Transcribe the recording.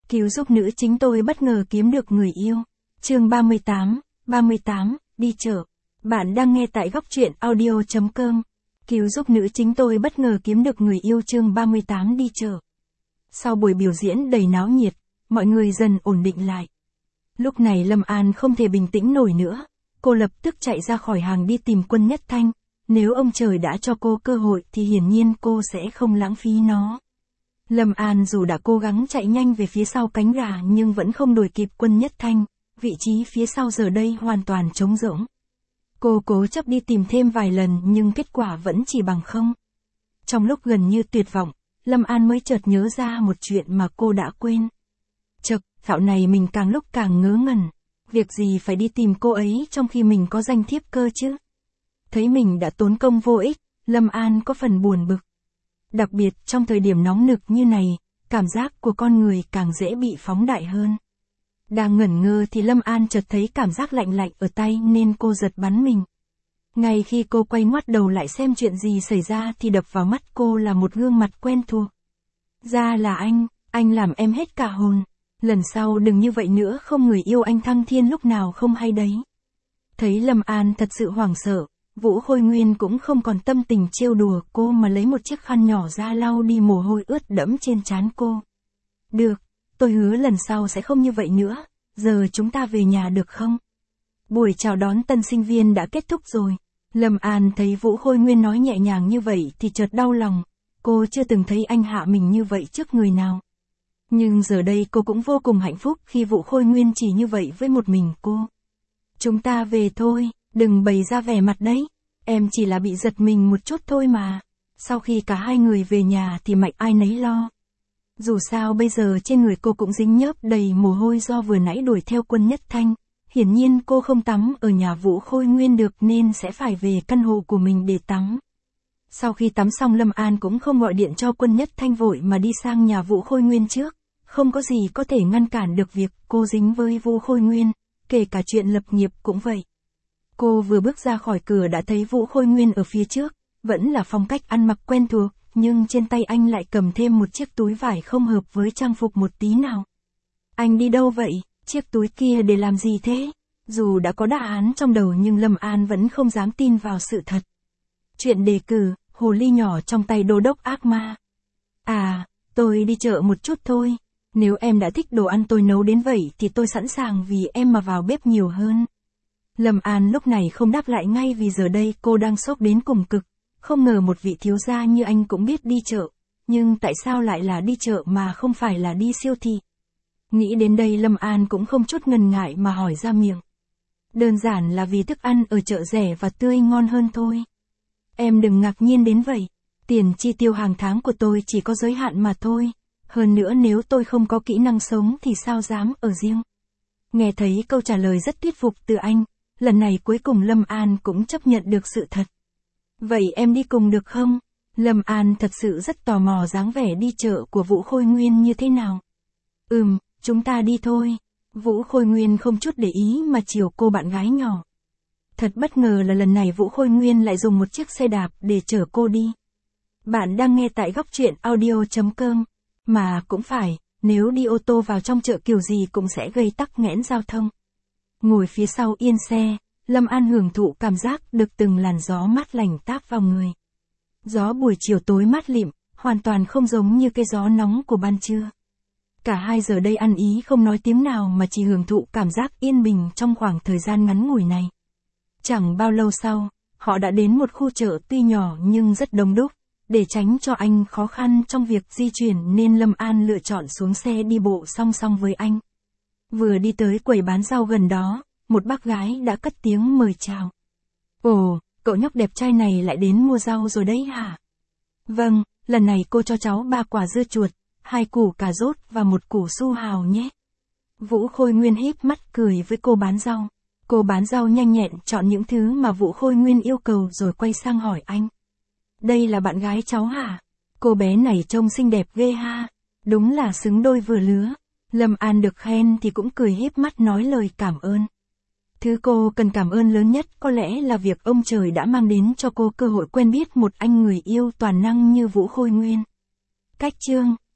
Cứu giúp nữ chính tôi bất ngờ kiếm được người yêu. Chương 38, đi chợ. Bạn đang nghe tại góc truyện audio.com. Cứu giúp nữ chính tôi bất ngờ kiếm được người yêu chương 38 đi chợ. Sau buổi biểu diễn đầy náo nhiệt, mọi người dần ổn định lại. Lúc này Lâm An không thể bình tĩnh nổi nữa. Cô lập tức chạy ra khỏi hàng đi tìm Quân Nhất Thanh. Nếu ông trời đã cho cô cơ hội thì hiển nhiên cô sẽ không lãng phí nó. Lâm An dù đã cố gắng chạy nhanh về phía sau cánh gà nhưng vẫn không đuổi kịp Quân Nhất Thanh, vị trí phía sau giờ đây hoàn toàn trống rỗng. Cô cố chấp đi tìm thêm vài lần nhưng kết quả vẫn chỉ bằng không. Trong lúc gần như tuyệt vọng, Lâm An mới chợt nhớ ra một chuyện mà cô đã quên. Chậc, dạo này mình càng lúc càng ngớ ngẩn. Việc gì phải đi tìm cô ấy trong khi mình có danh thiếp cơ chứ? Thấy mình đã tốn công vô ích, Lâm An có phần buồn bực. Đặc biệt trong thời điểm nóng nực như này, cảm giác của con người càng dễ bị phóng đại hơn. Đang ngẩn ngơ thì Lâm An chợt thấy cảm giác lạnh lạnh ở tay nên cô giật bắn mình. Ngay khi cô quay ngoắt đầu lại xem chuyện gì xảy ra thì đập vào mắt cô là một gương mặt quen thuộc. Ra là anh làm em hết cả hồn. Lần sau đừng như vậy nữa, không người yêu anh thăng thiên lúc nào không hay đấy. Thấy Lâm An thật sự hoảng sợ, Vũ Khôi Nguyên cũng không còn tâm tình trêu đùa cô mà lấy một chiếc khăn nhỏ ra lau đi mồ hôi ướt đẫm trên trán cô. Được, tôi hứa lần sau sẽ không như vậy nữa, giờ chúng ta về nhà được không? Buổi chào đón tân sinh viên đã kết thúc rồi. Lâm An thấy Vũ Khôi Nguyên nói nhẹ nhàng như vậy thì chợt đau lòng, cô chưa từng thấy anh hạ mình như vậy trước người nào. Nhưng giờ đây cô cũng vô cùng hạnh phúc khi Vũ Khôi Nguyên chỉ như vậy với một mình cô. Chúng ta về thôi, đừng bày ra vẻ mặt đấy, em chỉ là bị giật mình một chút thôi mà. Sau khi cả hai người về nhà thì mạnh ai nấy lo. Dù sao bây giờ trên người cô cũng dính nhớp đầy mồ hôi do vừa nãy đuổi theo Quân Nhất Thanh. Hiển nhiên cô không tắm ở nhà Vũ Khôi Nguyên được nên sẽ phải về căn hộ của mình để tắm. Sau khi tắm xong Lâm An cũng không gọi điện cho Quân Nhất Thanh vội mà đi sang nhà Vũ Khôi Nguyên trước. Không có gì có thể ngăn cản được việc cô dính với Vũ Khôi Nguyên, kể cả chuyện lập nghiệp cũng vậy. Cô vừa bước ra khỏi cửa đã thấy Vũ Khôi Nguyên ở phía trước, vẫn là phong cách ăn mặc quen thuộc, nhưng trên tay anh lại cầm thêm một chiếc túi vải không hợp với trang phục một tí nào. Anh đi đâu vậy? Chiếc túi kia để làm gì thế? Dù đã có đáp án trong đầu nhưng Lâm An vẫn không dám tin vào sự thật. Chuyện đề cử, hồ ly nhỏ trong tay đô đốc ác ma. À, tôi đi chợ một chút thôi. Nếu em đã thích đồ ăn tôi nấu đến vậy thì tôi sẵn sàng vì em mà vào bếp nhiều hơn. Lâm An lúc này không đáp lại ngay vì giờ đây cô đang sốc đến cùng cực. Không ngờ một vị thiếu gia như anh cũng biết đi chợ. Nhưng tại sao lại là đi chợ mà không phải là đi siêu thị? Nghĩ đến đây Lâm An cũng không chút ngần ngại mà hỏi ra miệng. Đơn giản là vì thức ăn ở chợ rẻ và tươi ngon hơn thôi. Em đừng ngạc nhiên đến vậy. Tiền chi tiêu hàng tháng của tôi chỉ có giới hạn mà thôi. Hơn nữa nếu tôi không có kỹ năng sống thì sao dám ở riêng. Nghe thấy câu trả lời rất thuyết phục từ anh, lần này cuối cùng Lâm An cũng chấp nhận được sự thật. Vậy em đi cùng được không? Lâm An thật sự rất tò mò dáng vẻ đi chợ của Vũ Khôi Nguyên như thế nào. Chúng ta đi thôi. Vũ Khôi Nguyên không chút để ý mà chiều cô bạn gái nhỏ. Thật bất ngờ là lần này Vũ Khôi Nguyên lại dùng một chiếc xe đạp để chở cô đi. Bạn đang nghe tại góc truyện audio.com. Mà cũng phải, nếu đi ô tô vào trong chợ kiểu gì cũng sẽ gây tắc nghẽn giao thông. Ngồi phía sau yên xe, Lâm An hưởng thụ cảm giác được từng làn gió mát lành táp vào người. Gió buổi chiều tối mát lịm, hoàn toàn không giống như cái gió nóng của ban trưa. Cả hai giờ đây ăn ý không nói tiếng nào mà chỉ hưởng thụ cảm giác yên bình trong khoảng thời gian ngắn ngủi này. Chẳng bao lâu sau, họ đã đến một khu chợ tuy nhỏ nhưng rất đông đúc. Để tránh cho anh khó khăn trong việc di chuyển nên Lâm An lựa chọn xuống xe đi bộ song song với anh. Vừa đi tới quầy bán rau gần đó, một bác gái đã cất tiếng mời chào. Ồ, cậu nhóc đẹp trai này lại đến mua rau rồi đấy hả? Vâng, lần này cô cho cháu 3 quả dưa chuột, 2 củ cà rốt và 1 củ su hào nhé. Vũ Khôi Nguyên híp mắt cười với cô bán rau. Cô bán rau nhanh nhẹn chọn những thứ mà Vũ Khôi Nguyên yêu cầu rồi quay sang hỏi anh. Đây là bạn gái cháu hả? Cô bé này trông xinh đẹp ghê ha. Đúng là xứng đôi vừa lứa. Lâm An được khen thì cũng cười híp mắt nói lời cảm ơn. Thứ cô cần cảm ơn lớn nhất có lẽ là việc ông trời đã mang đến cho cô cơ hội quen biết một anh người yêu toàn năng như Vũ Khôi Nguyên. Cách chương